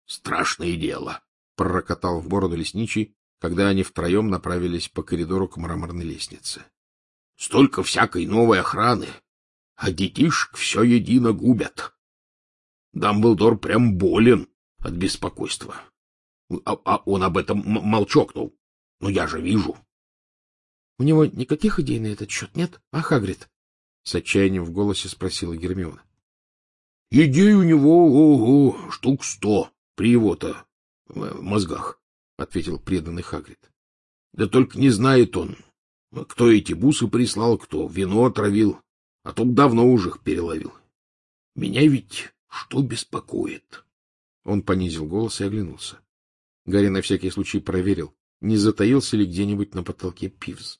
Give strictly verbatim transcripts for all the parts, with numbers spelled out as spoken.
— Страшное дело, — пророкотал в бороду лесничий, когда они втроем направились по коридору к мраморной лестнице. — Столько всякой новой охраны, а детишек все едино губят. Дамблдор прям болен от беспокойства. А, а он об этом молчокнул. Но я же вижу. — У него никаких идей на этот счет нет, а, Хагрид? — с отчаянием в голосе спросила Гермиона. — Идей у него, ого, штук сто при его-то мозгах, — ответил преданный Хагрид. — Да только не знает он, кто эти бусы прислал, кто вино отравил, а то давно уже их переловил. Меня ведь что беспокоит? Он понизил голос и оглянулся. Гарри на всякий случай проверил, не затаился ли где-нибудь на потолке Пивз.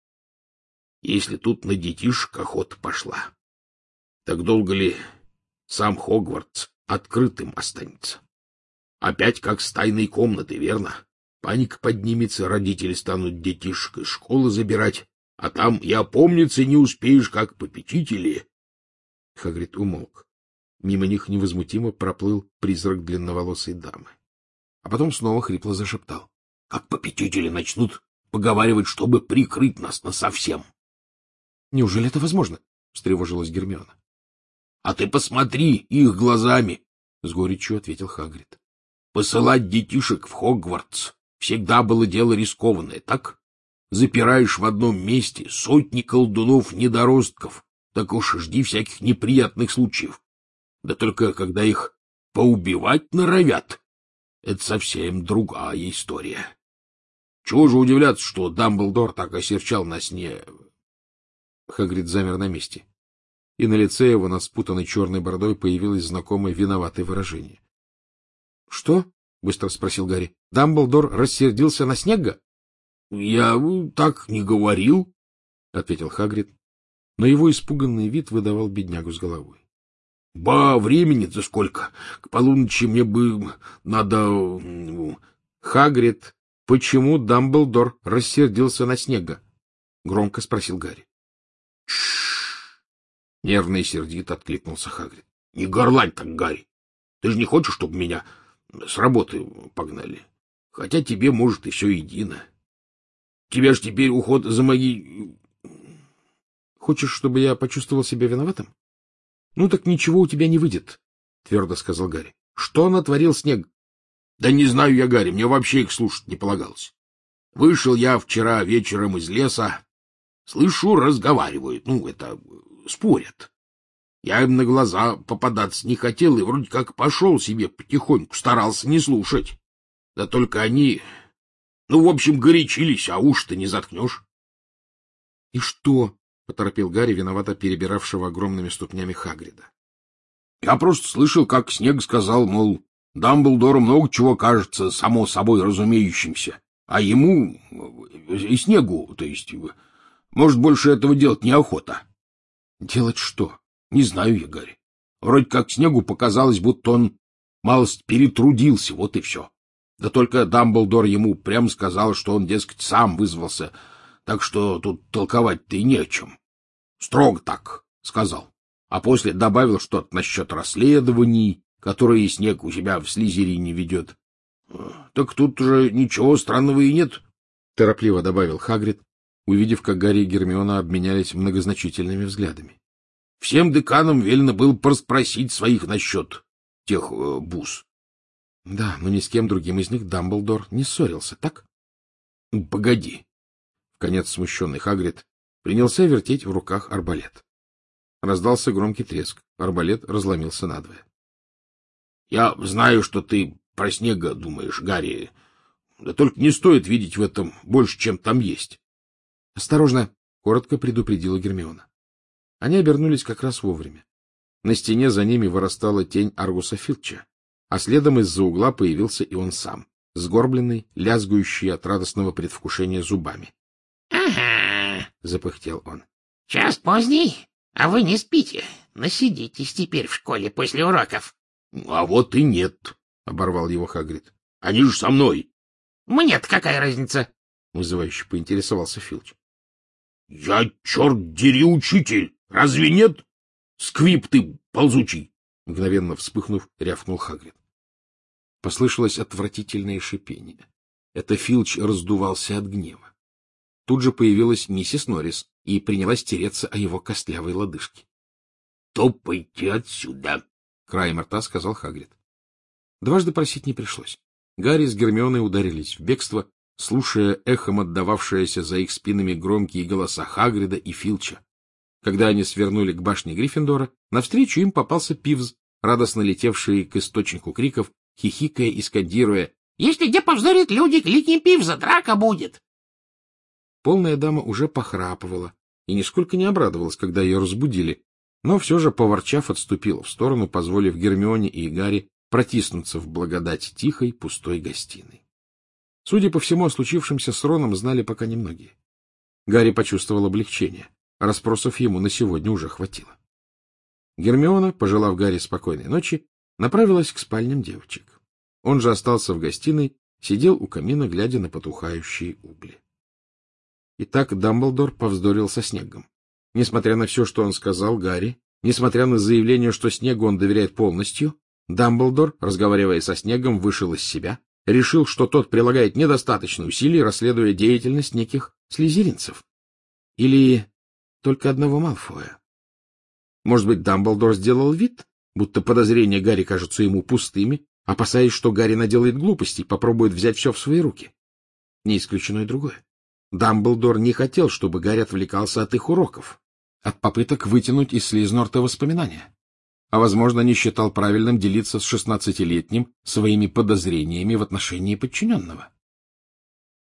Если тут на детишек охота пошла, так долго ли сам Хогвартс открытым останется? Опять как с тайной комнаты, верно? Паника поднимется, родители станут детишек из школы забирать, а там и опомниться не успеешь, как попечители. Хагрид умолк. Мимо них невозмутимо проплыл призрак длинноволосой дамы. А потом снова хрипло зашептал. — Как попечители начнут поговаривать, чтобы прикрыть нас насовсем. — Неужели это возможно? — встревожилась Гермиона. — А ты посмотри их глазами, — с горечью ответил Хагрид. — Посылать детишек в Хогвартс всегда было дело рискованное, так? Запираешь в одном месте сотни колдунов-недоростков, так уж жди всяких неприятных случаев. Да только когда их поубивать норовят, это совсем другая история. Чего же удивляться, что Дамблдор так осерчал на сне? Хагрид замер на месте, и на лице его над спутанной черной бородой появилось знакомое виноватое выражение. — Что? — быстро спросил Гарри. — Дамблдор рассердился на Снегга? — Я так не говорил, — ответил Хагрид, но его испуганный вид выдавал беднягу с головой. — Ба, времени-то сколько! К полуночи мне бы надо... — Хагрид, почему Дамблдор рассердился на Снегга? — громко спросил Гарри. — Тш! — нервно и сердито откликнулся Хагрид. — Не горлань так, Гарри. Ты же не хочешь, чтобы меня с работы погнали? Хотя тебе, может, и все едино. Тебя ж теперь уход за моей... — Хочешь, чтобы я почувствовал себя виноватым? — Ну так ничего у тебя не выйдет, — твердо сказал Гарри. — Что натворил Снег? — Да не знаю я, Гарри, мне вообще их слушать не полагалось. Вышел я вчера вечером из леса, слышу, разговаривают, ну, это, спорят. Я им на глаза попадаться не хотел и вроде как пошел себе потихоньку, старался не слушать. Да только они, ну, в общем, горячились, а уши-то не заткнешь. — И что? — поторопил Гарри, виновато перебиравшего огромными ступнями Хагрида. — Я просто слышал, как Снег сказал, мол, Дамблдору много чего кажется само собой разумеющимся, а ему, и Снегу, то есть, может, больше этого делать неохота. — Делать что? — Не знаю я, Гарри. Вроде как Снегу показалось, будто он малость перетрудился, вот и все. Да только Дамблдор ему прямо сказал, что он, дескать, сам вызвался, так что тут толковать-то и не о чем. Строго так сказал. А после добавил что-то насчет расследований, которые Снег у себя в Слизерине ведет. Так тут уже ничего странного и нет, — торопливо добавил Хагрид, увидев, как Гарри и Гермиона обменялись многозначительными взглядами. Всем деканам велено было порасспросить своих насчет тех э, бус. — Да, но ни с кем другим из них Дамблдор не ссорился, так? — Погоди. Вконец смущенный Хагрид принялся вертеть в руках арбалет. Раздался громкий треск. Арбалет разломился надвое. — Я знаю, что ты про Снега думаешь, Гарри. Да только не стоит видеть в этом больше, чем там есть. — Осторожно! — коротко предупредила Гермиона. Они обернулись как раз вовремя. На стене за ними вырастала тень Аргуса Филча, а следом из-за угла появился и он сам, сгорбленный, лязгающий от радостного предвкушения зубами. — Ага, — запыхтел он. — час поздний, а вы не спите. Насидитесь теперь в школе после уроков. — А вот и нет, — оборвал его Хагрид. — Они же со мной. — Мне-то какая разница? — вызывающе поинтересовался Филч. — Я, черт дери, учитель! Разве нет? Сквип ты ползучий! Мгновенно вспыхнув, рявкнул Хагрид. Послышалось отвратительное шипение. Это Филч раздувался от гнева. Тут же появилась миссис Норрис и принялась тереться о его костлявой лодыжке. — Топайте отсюда! — краем рта сказал Хагрид. Дважды просить не пришлось. Гарри с Гермионой ударились в бегство, слушая эхом отдававшиеся за их спинами громкие голоса Хагрида и Филча. Когда они свернули к башне Гриффиндора, навстречу им попался Пивз, радостно летевший к источнику криков, хихикая и скандируя: «Если где повздорят люди, кликни Пивза, драка будет!» Полная дама уже похрапывала и нисколько не обрадовалась, когда ее разбудили, но все же, поворчав, отступила в сторону, позволив Гермионе и Гарри протиснуться в благодать тихой, пустой гостиной. Судя по всему, о случившемся с Роном знали пока немногие. Гарри почувствовал облегчение. Расспросов ему на сегодня уже хватило. Гермиона, пожелав Гарри спокойной ночи, направилась к спальням девочек. Он же остался в гостиной, сидел у камина, глядя на потухающие угли. Итак, Дамблдор повздорил со Снеггом. Несмотря на все, что он сказал Гарри, несмотря на заявление, что Снеггу он доверяет полностью, Дамблдор, разговаривая со Снеггом, вышел из себя, решил, что тот прилагает недостаточно усилий, расследуя деятельность неких слизеринцев. Или только одного Малфоя. Может быть, Дамблдор сделал вид, будто подозрения Гарри кажутся ему пустыми, опасаясь, что Гарри наделает глупостей, попробует взять все в свои руки. Не исключено и другое. Дамблдор не хотел, чтобы Гарри отвлекался от их уроков, от попыток вытянуть из Слизнорта воспоминания. А, возможно, не считал правильным делиться с шестнадцатилетним своими подозрениями в отношении подчиненного.